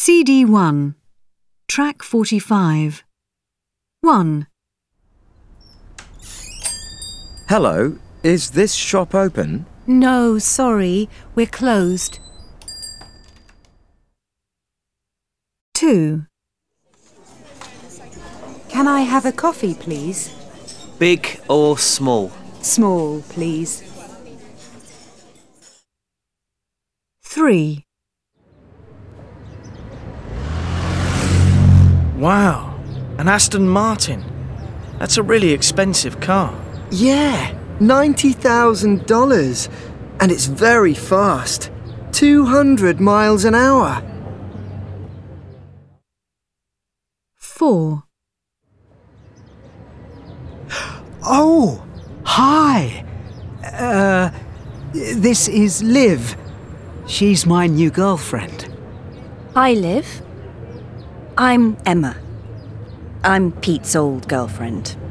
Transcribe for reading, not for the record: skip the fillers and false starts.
CD1, Track 45. 1. Hello, is this shop open? No, sorry, we're closed. 2. Can I have a coffee, please? Big or small? Small, please. 3. Wow, an Aston Martin. That's a really expensive car. Yeah, $90,000. And it's very fast. 200 miles an hour. 4. Oh, hi. This is Liv. She's my new girlfriend. Hi, Liv. I'm Emma. I'm Pete's old girlfriend.